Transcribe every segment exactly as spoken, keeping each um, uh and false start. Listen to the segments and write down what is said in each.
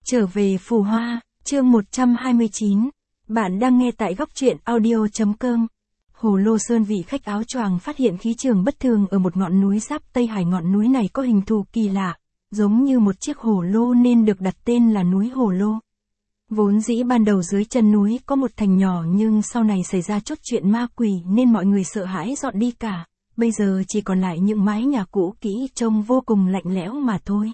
Trở về Phù Hoa, chương một trăm hai mươi chín. Bạn đang nghe tại góc truyện audio chấm com. Hồ Lô Sơn vị khách áo choàng phát hiện khí trường bất thường ở một ngọn núi giáp Tây Hải. Ngọn núi này có hình thù kỳ lạ, giống như một chiếc hồ lô nên được đặt tên là núi Hồ Lô. Vốn dĩ ban đầu dưới chân núi có một thành nhỏ nhưng sau này xảy ra chút chuyện ma quỷ nên mọi người sợ hãi dọn đi cả. Bây giờ chỉ còn lại những mái nhà cũ kỹ trông vô cùng lạnh lẽo mà thôi.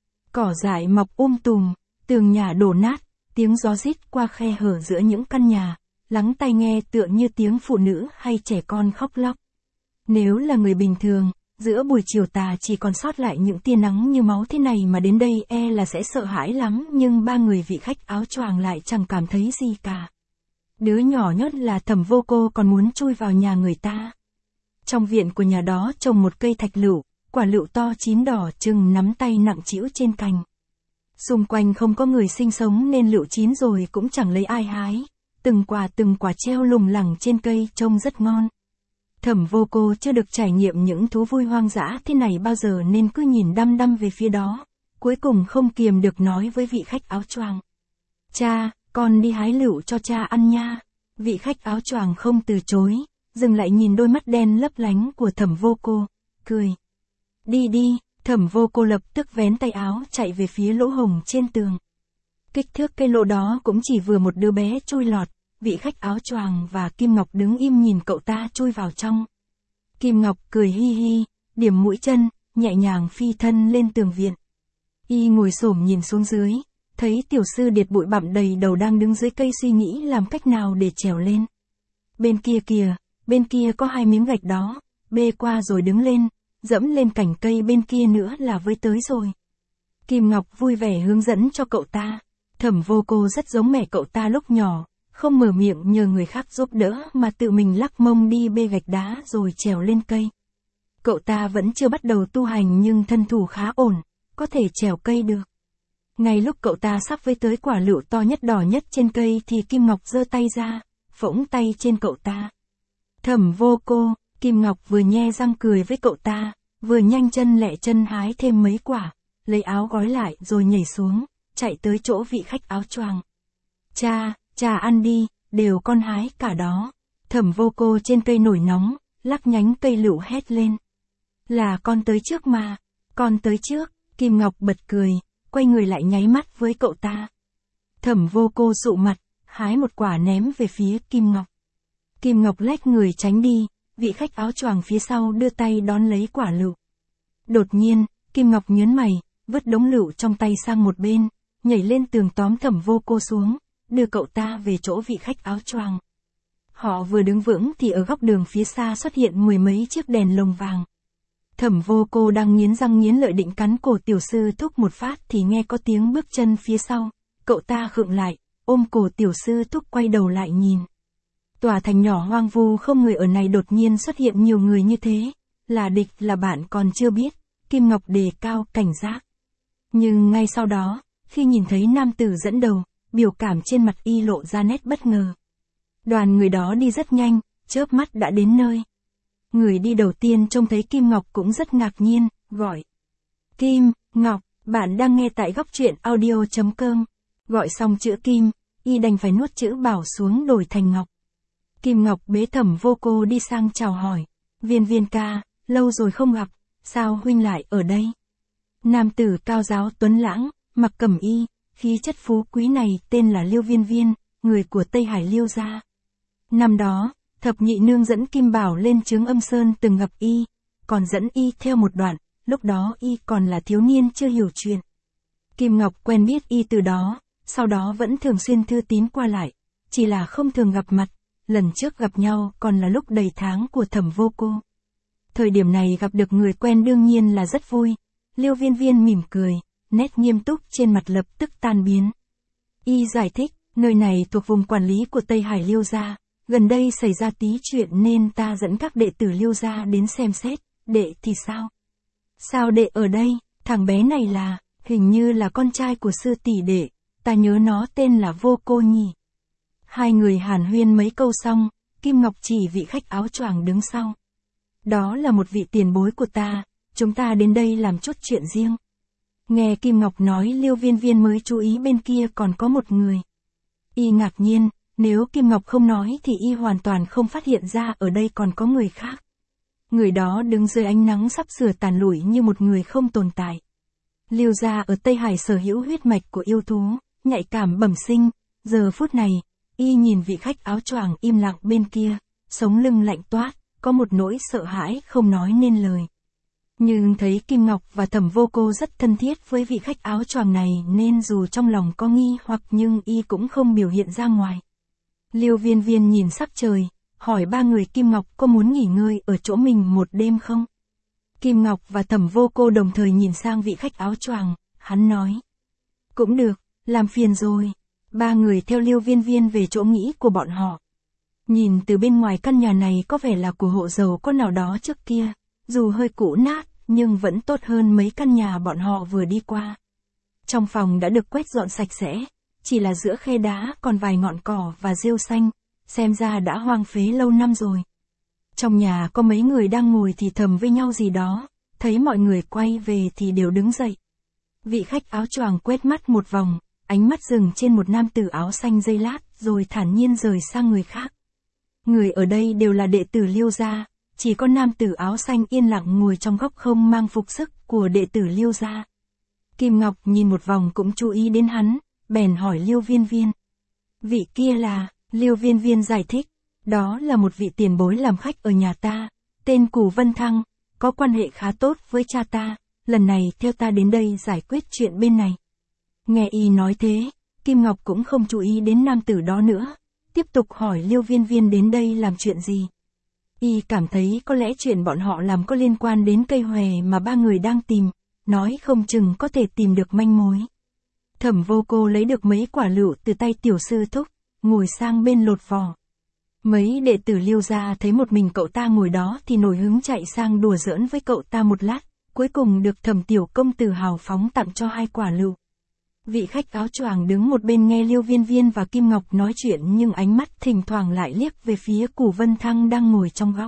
Cỏ dại mọc um tùm, tường nhà đổ nát, tiếng gió rít qua khe hở giữa những căn nhà, lắng tai nghe tựa như tiếng phụ nữ hay trẻ con khóc lóc. Nếu là người bình thường, giữa buổi chiều tà chỉ còn sót lại những tia nắng như máu thế này mà đến đây e là sẽ sợ hãi lắm, nhưng ba người vị khách áo choàng lại chẳng cảm thấy gì cả. Đứa nhỏ nhất là Thẩm Vô Cô còn muốn chui vào nhà người ta. Trong viện của nhà đó trồng một cây thạch lựu, quả lựu to chín đỏ chừng nắm tay nặng trĩu trên cành. Xung quanh không có người sinh sống nên lựu chín rồi cũng chẳng lấy ai hái, từng quả từng quả treo lủng lẳng trên cây trông rất ngon. Thẩm Vô Cô chưa được trải nghiệm những thú vui hoang dã thế này bao giờ nên cứ nhìn đăm đăm về phía đó, cuối cùng không kiềm được nói với vị khách áo choàng. Cha, con đi hái lựu cho cha ăn nha. Vị khách áo choàng không từ chối, dừng lại nhìn đôi mắt đen lấp lánh của Thẩm Vô Cô, cười. Đi đi. Thẩm Vô Cô lập tức vén tay áo chạy về phía lỗ hổng trên tường. Kích thước cây lỗ đó cũng chỉ vừa một đứa bé chui lọt, vị khách áo choàng và Kim Ngọc đứng im nhìn cậu ta chui vào trong. Kim Ngọc cười hi hi, điểm mũi chân, nhẹ nhàng phi thân lên tường viện. Y ngồi xổm nhìn xuống dưới, thấy tiểu sư Điệt bụi bặm đầy đầu đang đứng dưới cây suy nghĩ làm cách nào để trèo lên. Bên kia kìa, bên kia có hai miếng gạch đó, bê qua rồi đứng lên. Dẫm lên cành cây bên kia nữa là với tới rồi. Kim Ngọc vui vẻ hướng dẫn cho cậu ta. Thẩm Vô Cô rất giống mẹ cậu ta lúc nhỏ, không mở miệng nhờ người khác giúp đỡ mà tự mình lắc mông đi bê gạch đá rồi trèo lên cây. Cậu ta vẫn chưa bắt đầu tu hành nhưng thân thủ khá ổn, có thể trèo cây được. Ngay lúc cậu ta sắp với tới quả lựu to nhất đỏ nhất trên cây thì Kim Ngọc giơ tay ra, phỗng tay trên cậu ta. Thẩm Vô Cô, Kim Ngọc vừa nhe răng cười với cậu ta, vừa nhanh chân lẹ chân hái thêm mấy quả, lấy áo gói lại rồi nhảy xuống, chạy tới chỗ vị khách áo choàng. Cha, cha ăn đi, đều con hái cả đó. Thẩm Vô Cô trên cây nổi nóng, lắc nhánh cây lựu hét lên. Là con tới trước mà, con tới trước. Kim Ngọc bật cười, quay người lại nháy mắt với cậu ta. Thẩm Vô Cô sụ mặt, hái một quả ném về phía Kim Ngọc. Kim Ngọc lách người tránh đi. Vị khách áo choàng phía sau đưa tay đón lấy quả lựu. Đột nhiên, Kim Ngọc nhớn mày, vứt đống lựu trong tay sang một bên, nhảy lên tường tóm Thẩm Vô Cô xuống, đưa cậu ta về chỗ vị khách áo choàng. Họ vừa đứng vững thì ở góc đường phía xa xuất hiện mười mấy chiếc đèn lồng vàng. Thẩm Vô Cô đang nghiến răng nghiến lợi định cắn cổ tiểu sư Thúc một phát thì nghe có tiếng bước chân phía sau, cậu ta khựng lại, ôm cổ tiểu sư Thúc quay đầu lại nhìn. Tòa thành nhỏ hoang vu không người ở này đột nhiên xuất hiện nhiều người như thế, là địch là bạn còn chưa biết, Kim Ngọc đề cao cảnh giác. Nhưng ngay sau đó, khi nhìn thấy nam tử dẫn đầu, biểu cảm trên mặt y lộ ra nét bất ngờ. Đoàn người đó đi rất nhanh, chớp mắt đã đến nơi. Người đi đầu tiên trông thấy Kim Ngọc cũng rất ngạc nhiên, gọi. Kim, Ngọc, bạn đang nghe tại góc truyện audio chấm com. Gọi xong chữ Kim, y đành phải nuốt chữ Bảo xuống đổi thành Ngọc. Kim Ngọc bế Thẩm Vô Cô đi sang chào hỏi. Viên Viên ca, lâu rồi không gặp, sao huynh lại ở đây? Nam tử cao giáo tuấn lãng, mặc cẩm y, khí chất phú quý này tên là Liêu Viên Viên, người của Tây Hải Liêu gia. Năm đó, thập nhị nương dẫn Kim Bảo lên Chướng Âm Sơn từng gặp y, còn dẫn y theo một đoạn, lúc đó y còn là thiếu niên chưa hiểu chuyện. Kim Ngọc quen biết y từ đó, sau đó vẫn thường xuyên thư tín qua lại, chỉ là không thường gặp mặt. Lần trước gặp nhau còn là lúc đầy tháng của Thẩm Vô Cô. Thời điểm này gặp được người quen đương nhiên là rất vui. Liêu Viên Viên mỉm cười, nét nghiêm túc trên mặt lập tức tan biến. Y giải thích, nơi này thuộc vùng quản lý của Tây Hải Liêu gia, gần đây xảy ra tí chuyện nên ta dẫn các đệ tử Liêu gia đến xem xét. Đệ thì sao? Sao đệ ở đây? Thằng bé này là, hình như là con trai của sư tỷ đệ, ta nhớ nó tên là Vô Cô nhỉ. Hai người hàn huyên mấy câu xong, Kim Ngọc chỉ vị khách áo choàng đứng sau. Đó là một vị tiền bối của ta, chúng ta đến đây làm chút chuyện riêng. Nghe Kim Ngọc nói Liêu Viên Viên mới chú ý bên kia còn có một người. Y ngạc nhiên, nếu Kim Ngọc không nói thì y hoàn toàn không phát hiện ra ở đây còn có người khác. Người đó đứng dưới ánh nắng sắp sửa tàn lụi như một người không tồn tại. Liêu gia ở Tây Hải sở hữu huyết mạch của yêu thú, nhạy cảm bẩm sinh, giờ phút này, y nhìn vị khách áo choàng im lặng bên kia, sống lưng lạnh toát, có một nỗi sợ hãi không nói nên lời. Nhưng thấy Kim Ngọc và Thẩm Vô Cô rất thân thiết với vị khách áo choàng này nên dù trong lòng có nghi hoặc nhưng y cũng không biểu hiện ra ngoài. Liêu Viên Viên nhìn sắc trời, hỏi ba người Kim Ngọc có muốn nghỉ ngơi ở chỗ mình một đêm không? Kim Ngọc và Thẩm Vô Cô đồng thời nhìn sang vị khách áo choàng, hắn nói. Cũng được, làm phiền rồi. Ba người theo Liêu Viên Viên về chỗ nghỉ của bọn họ. Nhìn từ bên ngoài căn nhà này có vẻ là của hộ giàu có nào đó trước kia, dù hơi cũ nát, nhưng vẫn tốt hơn mấy căn nhà bọn họ vừa đi qua. Trong phòng đã được quét dọn sạch sẽ, chỉ là giữa khe đá còn vài ngọn cỏ và rêu xanh, xem ra đã hoang phế lâu năm rồi. Trong nhà có mấy người đang ngồi thì thầm với nhau gì đó, thấy mọi người quay về thì đều đứng dậy. Vị khách áo choàng quét mắt một vòng, ánh mắt dừng trên một nam tử áo xanh giây lát rồi thản nhiên rời sang người khác. Người ở đây đều là đệ tử Liêu gia, chỉ có nam tử áo xanh yên lặng ngồi trong góc không mang phục sức của đệ tử Liêu gia. Kim Ngọc nhìn một vòng cũng chú ý đến hắn, bèn hỏi Liêu Viên Viên. Vị kia là, Liêu Viên Viên giải thích, đó là một vị tiền bối làm khách ở nhà ta, tên Cù Vân Thăng, có quan hệ khá tốt với cha ta, lần này theo ta đến đây giải quyết chuyện bên này. Nghe y nói thế, Kim Ngọc cũng không chú ý đến nam tử đó nữa, tiếp tục hỏi Liêu Viên Viên đến đây làm chuyện gì. Y cảm thấy có lẽ chuyện bọn họ làm có liên quan đến cây hòe mà ba người đang tìm, nói không chừng có thể tìm được manh mối. Thẩm Vô Cô lấy được mấy quả lựu từ tay tiểu sư thúc, ngồi sang bên lột vỏ. Mấy đệ tử Liêu gia thấy một mình cậu ta ngồi đó thì nổi hứng chạy sang đùa giỡn với cậu ta một lát, cuối cùng được Thẩm tiểu công tử hào phóng tặng cho hai quả lựu. Vị khách áo choàng đứng một bên nghe Liêu Viên Viên và Kim Ngọc nói chuyện nhưng ánh mắt thỉnh thoảng lại liếc về phía Cù Vân Thăng đang ngồi trong góc.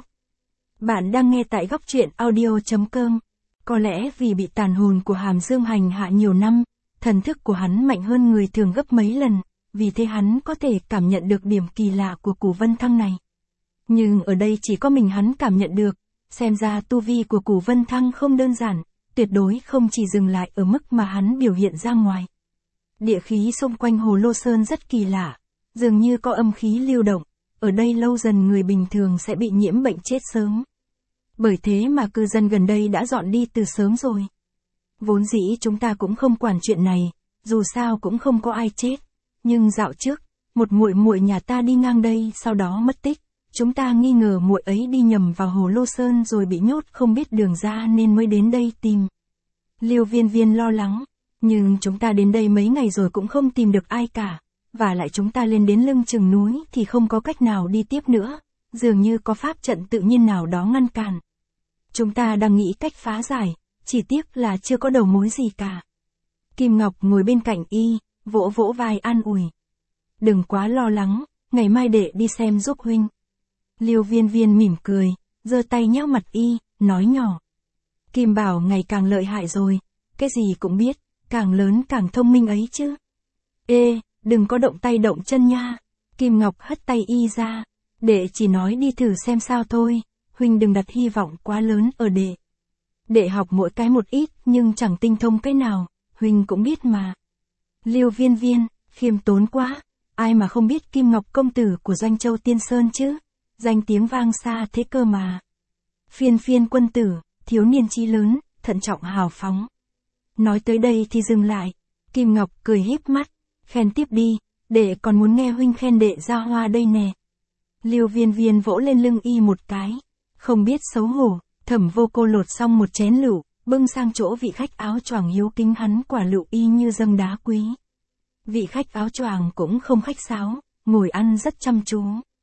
Bạn đang nghe tại góc truyện audio chấm com. Có lẽ vì bị tàn hồn của Hàm Dương hành hạ nhiều năm, thần thức của hắn mạnh hơn người thường gấp mấy lần, vì thế hắn có thể cảm nhận được điểm kỳ lạ của Cù Vân Thăng này. Nhưng ở đây chỉ có mình hắn cảm nhận được, xem ra tu vi của Cù Vân Thăng không đơn giản, tuyệt đối không chỉ dừng lại ở mức mà hắn biểu hiện ra ngoài. Địa khí xung quanh Hồ Lô Sơn rất kỳ lạ, dường như có âm khí lưu động, ở đây lâu dần người bình thường sẽ bị nhiễm bệnh chết sớm. Bởi thế mà cư dân gần đây đã dọn đi từ sớm rồi. Vốn dĩ chúng ta cũng không quản chuyện này, dù sao cũng không có ai chết, nhưng dạo trước, một muội muội nhà ta đi ngang đây sau đó mất tích, chúng ta nghi ngờ muội ấy đi nhầm vào Hồ Lô Sơn rồi bị nhốt không biết đường ra nên mới đến đây tìm. Liêu Viên Viên lo lắng. Nhưng chúng ta đến đây mấy ngày rồi cũng không tìm được ai cả, và lại chúng ta lên đến lưng chừng núi thì không có cách nào đi tiếp nữa, dường như có pháp trận tự nhiên nào đó ngăn cản. Chúng ta đang nghĩ cách phá giải, chỉ tiếc là chưa có đầu mối gì cả. Kim Ngọc ngồi bên cạnh y, vỗ vỗ vai an ủi. Đừng quá lo lắng, ngày mai đệ đi xem giúp huynh. Liêu Viên Viên mỉm cười, giơ tay nhéo mặt y, nói nhỏ. Kim Bảo ngày càng lợi hại rồi, cái gì cũng biết. Càng lớn càng thông minh ấy chứ. Ê, đừng có động tay động chân nha. Kim Ngọc hất tay y ra. Đệ chỉ nói đi thử xem sao thôi. Huynh đừng đặt hy vọng quá lớn ở đệ. Đệ học mỗi cái một ít nhưng chẳng tinh thông cái nào. Huynh cũng biết mà. Liêu Viên Viên, khiêm tốn quá. Ai mà không biết Kim Ngọc công tử của Doanh Châu Tiên Sơn chứ. Danh tiếng vang xa thế cơ mà. Phiên phiên quân tử, thiếu niên chí lớn, thận trọng hào phóng. Nói tới đây thì dừng lại, Kim Ngọc cười híp mắt, khen tiếp đi, đệ còn muốn nghe huynh khen đệ ra hoa đây nè. Liêu Viên Viên vỗ lên lưng y một cái, không biết xấu hổ, Thẩm Vô Cô lột xong một chén lựu, bưng sang chỗ vị khách áo choàng hiếu kính hắn quả lựu y như dâng đá quý. Vị khách áo choàng cũng không khách sáo, ngồi ăn rất chăm chú.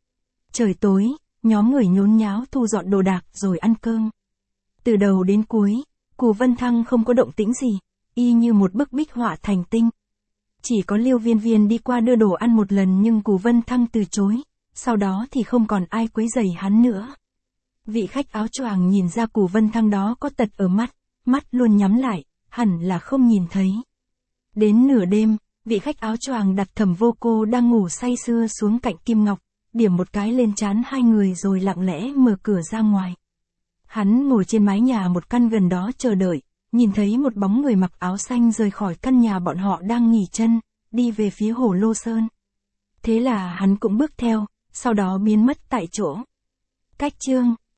Trời tối, nhóm người nhốn nháo thu dọn đồ đạc rồi ăn cơm. Từ đầu đến cuối, Cù Vân Thăng không có động tĩnh gì, y như một bức bích họa thành tinh. Chỉ có Liêu Viên Viên đi qua đưa đồ ăn một lần nhưng Cù Vân Thăng từ chối, sau đó thì không còn ai quấy rầy hắn nữa. Vị khách áo choàng nhìn ra Cù Vân Thăng đó có tật ở mắt, mắt luôn nhắm lại, hẳn là không nhìn thấy. Đến nửa đêm, vị khách áo choàng đặt Thẩm Vô Cô đang ngủ say sưa xuống cạnh Kim Ngọc, điểm một cái lên trán hai người rồi lặng lẽ mở cửa ra ngoài. Hắn ngồi trên mái nhà một căn gần đó chờ đợi, nhìn thấy một bóng người mặc áo xanh rời khỏi căn nhà bọn họ đang nghỉ chân, đi về phía Hồ Lô Sơn. Thế là hắn cũng bước theo, sau đó biến mất tại chỗ. Cách chương